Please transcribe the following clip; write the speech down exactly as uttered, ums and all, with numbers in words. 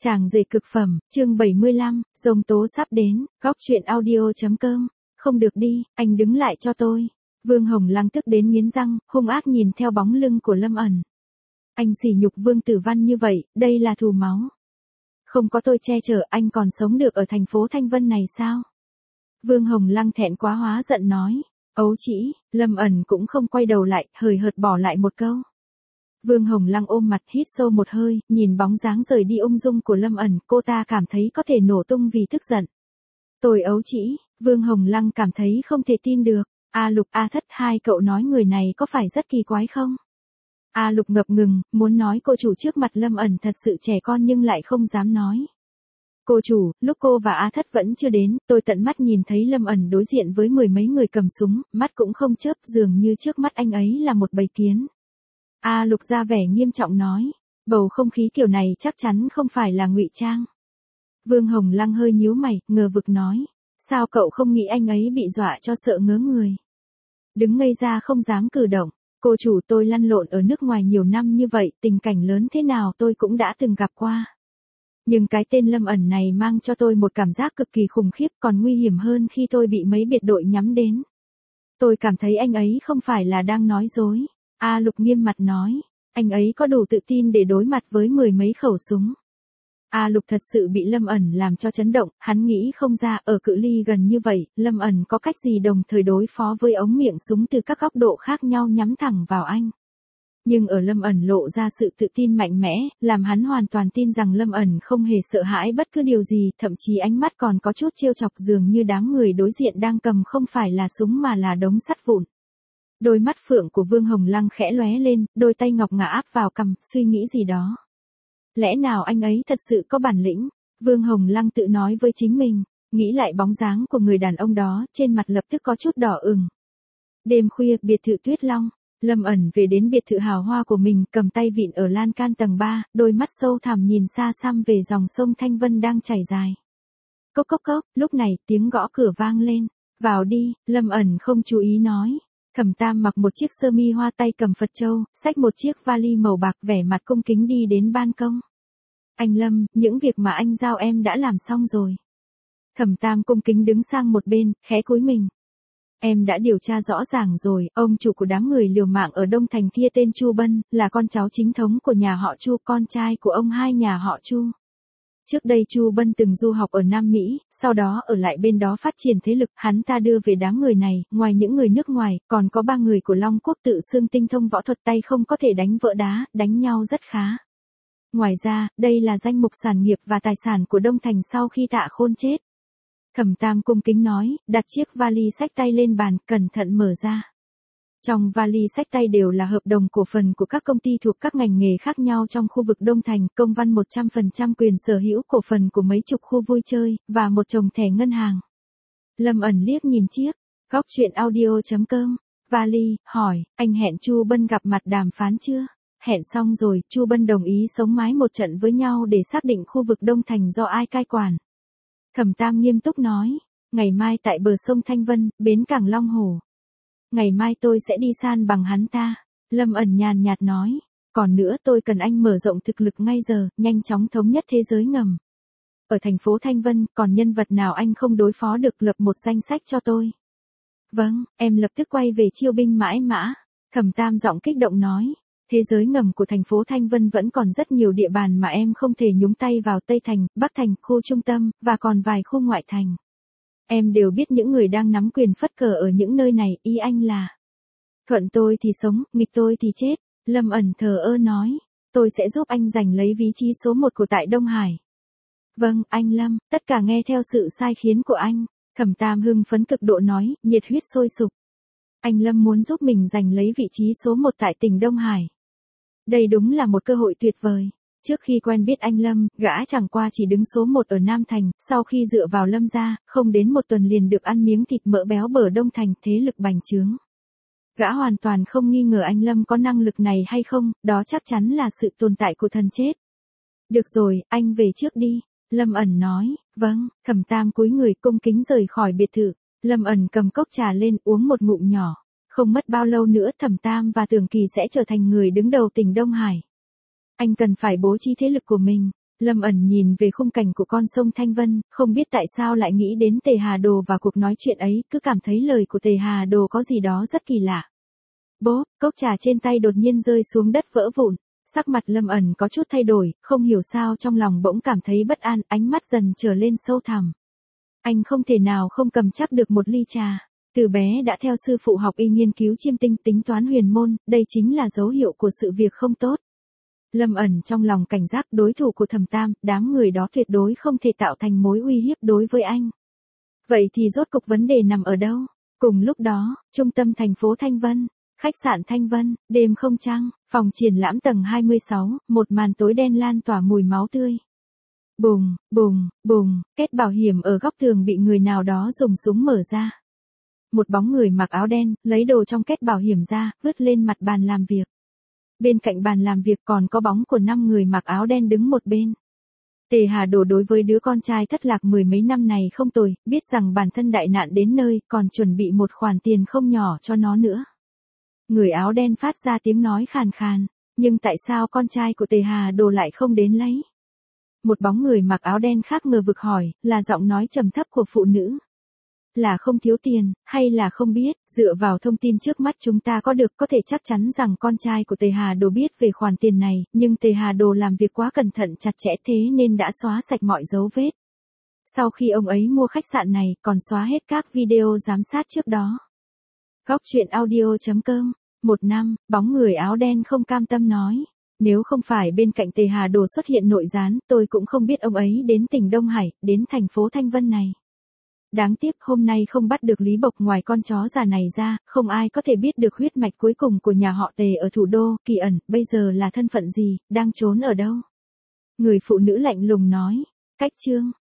Chàng rể cực phẩm, chương bảy mươi lăm, rông tố sắp đến, góc truyện audio.com. Không được đi, anh đứng lại cho tôi. Vương Hồng Lăng tức đến nghiến răng, hung ác nhìn theo bóng lưng của Lâm ẩn. Anh sỉ nhục Vương Tử Văn như vậy, đây là thù máu. Không có tôi che chở anh còn sống được ở thành phố Thanh Vân này sao? Vương Hồng Lăng thẹn quá hóa giận nói. Ấu chỉ, Lâm ẩn cũng không quay đầu lại, hời hợt bỏ lại một câu. Vương Hồng Lăng ôm mặt hít sâu một hơi, nhìn bóng dáng rời đi ung dung của Lâm ẩn, cô ta cảm thấy có thể nổ tung vì tức giận. Tôi ấu chỉ, Vương Hồng Lăng cảm thấy không thể tin được. A Lục, A Thất, hai cậu nói người này có phải rất kỳ quái không? A Lục ngập ngừng, muốn nói cô chủ trước mặt Lâm ẩn thật sự trẻ con nhưng lại không dám nói. Cô chủ, lúc cô và A Thất vẫn chưa đến, tôi tận mắt nhìn thấy Lâm ẩn đối diện với mười mấy người cầm súng, mắt cũng không chớp, dường như trước mắt anh ấy là một bầy kiến. A Lục ra vẻ nghiêm trọng nói, bầu không khí kiểu này chắc chắn không phải là ngụy trang. Vương Hồng Lăng hơi nhíu mày, ngờ vực nói, sao cậu không nghĩ anh ấy bị dọa cho sợ ngớ người? Đứng ngây ra không dám cử động, cô chủ tôi lăn lộn ở nước ngoài nhiều năm như vậy, tình cảnh lớn thế nào tôi cũng đã từng gặp qua. Nhưng cái tên Lâm ẩn này mang cho tôi một cảm giác cực kỳ khủng khiếp, còn nguy hiểm hơn khi tôi bị mấy biệt đội nhắm đến. Tôi cảm thấy anh ấy không phải là đang nói dối. A Lục nghiêm mặt nói, anh ấy có đủ tự tin để đối mặt với mười mấy khẩu súng. A Lục thật sự bị Lâm ẩn làm cho chấn động, hắn nghĩ không ra ở cự ly gần như vậy, Lâm ẩn có cách gì đồng thời đối phó với ống miệng súng từ các góc độ khác nhau nhắm thẳng vào anh. Nhưng ở Lâm ẩn lộ ra sự tự tin mạnh mẽ, làm hắn hoàn toàn tin rằng Lâm ẩn không hề sợ hãi bất cứ điều gì, thậm chí ánh mắt còn có chút trêu chọc, dường như đám người đối diện đang cầm không phải là súng mà là đống sắt vụn. Đôi mắt phượng của Vương Hồng Lăng khẽ lóe lên, đôi tay ngọc ngà áp vào cằm, suy nghĩ gì đó. Lẽ nào anh ấy thật sự có bản lĩnh? Vương Hồng Lăng tự nói với chính mình, nghĩ lại bóng dáng của người đàn ông đó, trên mặt lập tức có chút đỏ ửng. Đêm khuya, biệt thự Tuyết Long, Lâm ẩn về đến biệt thự hào hoa của mình, cầm tay vịn ở lan can tầng ba, đôi mắt sâu thẳm nhìn xa xăm về dòng sông Thanh Vân đang chảy dài. Cốc cốc cốc, lúc này tiếng gõ cửa vang lên. Vào đi, Lâm ẩn không chú ý nói. Thẩm Tam mặc một chiếc sơ mi hoa, tay cầm Phật châu, xách một chiếc vali màu bạc, vẻ mặt cung kính đi đến ban công. Anh Lâm, những việc mà anh giao em đã làm xong rồi. Thẩm Tam cung kính đứng sang một bên, khẽ cúi mình. Em đã điều tra rõ ràng rồi, ông chủ của đám người liều mạng ở Đông Thành kia tên Chu Bân, là con cháu chính thống của nhà họ Chu, con trai của ông hai nhà họ Chu. Trước đây Chu Bân từng du học ở Nam Mỹ, sau đó ở lại bên đó phát triển thế lực, hắn ta đưa về đám người này, ngoài những người nước ngoài, còn có ba người của Long Quốc tự xưng tinh thông võ thuật, tay không có thể đánh vỡ đá, đánh nhau rất khá. Ngoài ra, đây là danh mục sản nghiệp và tài sản của Đông Thành sau khi Tạ Khôn chết. Thẩm Tam cung kính nói, đặt chiếc vali xách tay lên bàn, cẩn thận mở ra. Trong vali xách tay đều là hợp đồng cổ phần của các công ty thuộc các ngành nghề khác nhau trong khu vực Đông Thành, công văn một trăm phần trăm quyền sở hữu cổ phần của mấy chục khu vui chơi, và một chồng thẻ ngân hàng. Lâm ẩn liếc nhìn chiếc, góc truyện audio.com, vali, hỏi, anh hẹn Chu Bân gặp mặt đàm phán chưa? Hẹn xong rồi, Chu Bân đồng ý sống mái một trận với nhau để xác định khu vực Đông Thành do ai cai quản. Thẩm Tam nghiêm túc nói, ngày mai tại bờ sông Thanh Vân, bến cảng Long Hồ. Ngày mai tôi sẽ đi san bằng hắn ta. Lâm ẩn nhàn nhạt nói, còn nữa tôi cần anh mở rộng thực lực ngay giờ, nhanh chóng thống nhất thế giới ngầm. Ở thành phố Thanh Vân, còn nhân vật nào anh không đối phó được, lập một danh sách cho tôi. Vâng, em lập tức quay về chiêu binh mãi mã. Thẩm Tam giọng kích động nói, thế giới ngầm của thành phố Thanh Vân vẫn còn rất nhiều địa bàn mà em không thể nhúng tay vào, Tây Thành, Bắc Thành, khu trung tâm, và còn vài khu ngoại thành. Em đều biết những người đang nắm quyền phất cờ ở những nơi này, ý anh là thuận tôi thì sống, nghịch tôi thì chết. Lâm ẩn thờ ơ nói, tôi sẽ giúp anh giành lấy vị trí số một của tại Đông Hải. Vâng, anh Lâm, tất cả nghe theo sự sai khiến của anh. Thẩm Tam hưng phấn cực độ nói, nhiệt huyết sôi sục. Anh Lâm muốn giúp mình giành lấy vị trí số một tại tỉnh Đông Hải. Đây đúng là một cơ hội tuyệt vời. Trước khi quen biết anh Lâm, gã chẳng qua chỉ đứng số một ở Nam Thành, sau khi dựa vào Lâm gia, không đến một tuần liền được ăn miếng thịt mỡ béo bở Đông Thành, thế lực bành trướng. Gã hoàn toàn không nghi ngờ anh Lâm có năng lực này hay không, đó chắc chắn là sự tồn tại của thần chết. Được rồi, anh về trước đi. Lâm ẩn nói, vâng. Thẩm Tam cúi người cung kính rời khỏi biệt thự. Lâm ẩn cầm cốc trà lên uống một ngụm nhỏ. Không mất bao lâu nữa Thẩm Tam và Tưởng Kỳ sẽ trở thành người đứng đầu tỉnh Đông Hải. Anh cần phải bố trí thế lực của mình. Lâm ẩn nhìn về khung cảnh của con sông Thanh Vân, không biết tại sao lại nghĩ đến Tề Hà Đồ và cuộc nói chuyện ấy, cứ cảm thấy lời của Tề Hà Đồ có gì đó rất kỳ lạ. Bốp, cốc trà trên tay đột nhiên rơi xuống đất vỡ vụn. Sắc mặt Lâm ẩn có chút thay đổi, không hiểu sao trong lòng bỗng cảm thấy bất an, ánh mắt dần trở lên sâu thẳm. Anh không thể nào không cầm chắc được một ly trà. Từ bé đã theo sư phụ học y nghiên cứu chiêm tinh tính toán huyền môn, đây chính là dấu hiệu của sự việc không tốt. Lâm ẩn trong lòng cảnh giác đối thủ của Thẩm Tam, đám người đó tuyệt đối không thể tạo thành mối uy hiếp đối với anh. Vậy thì rốt cục vấn đề nằm ở đâu? Cùng lúc đó, trung tâm thành phố Thanh Vân, khách sạn Thanh Vân, đêm không trăng, phòng triển lãm tầng hai mươi sáu, một màn tối đen lan tỏa mùi máu tươi. Bùng, bùng, bùng, kết bảo hiểm ở góc tường bị người nào đó dùng súng mở ra. Một bóng người mặc áo đen, lấy đồ trong kết bảo hiểm ra, vứt lên mặt bàn làm việc. Bên cạnh bàn làm việc còn có bóng của năm người mặc áo đen đứng một bên. Tề Hà Đồ đối với đứa con trai thất lạc mười mấy năm này không tồi, biết rằng bản thân đại nạn đến nơi, còn chuẩn bị một khoản tiền không nhỏ cho nó nữa. Người áo đen phát ra tiếng nói khàn khàn, nhưng tại sao con trai của Tề Hà Đồ lại không đến lấy? Một bóng người mặc áo đen khác ngờ vực hỏi, là giọng nói trầm thấp của phụ nữ. Là không thiếu tiền, hay là không biết, dựa vào thông tin trước mắt chúng ta có được có thể chắc chắn rằng con trai của Tề Hà Đồ biết về khoản tiền này, nhưng Tề Hà Đồ làm việc quá cẩn thận chặt chẽ thế nên đã xóa sạch mọi dấu vết. Sau khi ông ấy mua khách sạn này, còn xóa hết các video giám sát trước đó. Góc truyện audio chấm com. Một năm, bóng người áo đen không cam tâm nói. Nếu không phải bên cạnh Tề Hà Đồ xuất hiện nội gián, tôi cũng không biết ông ấy đến tỉnh Đông Hải, đến thành phố Thanh Vân này. Đáng tiếc hôm nay không bắt được Lý Bộc, ngoài con chó già này ra, không ai có thể biết được huyết mạch cuối cùng của nhà họ Tề ở thủ đô, Kỳ Ẩn, bây giờ là thân phận gì, đang trốn ở đâu. Người phụ nữ lạnh lùng nói, cách chương.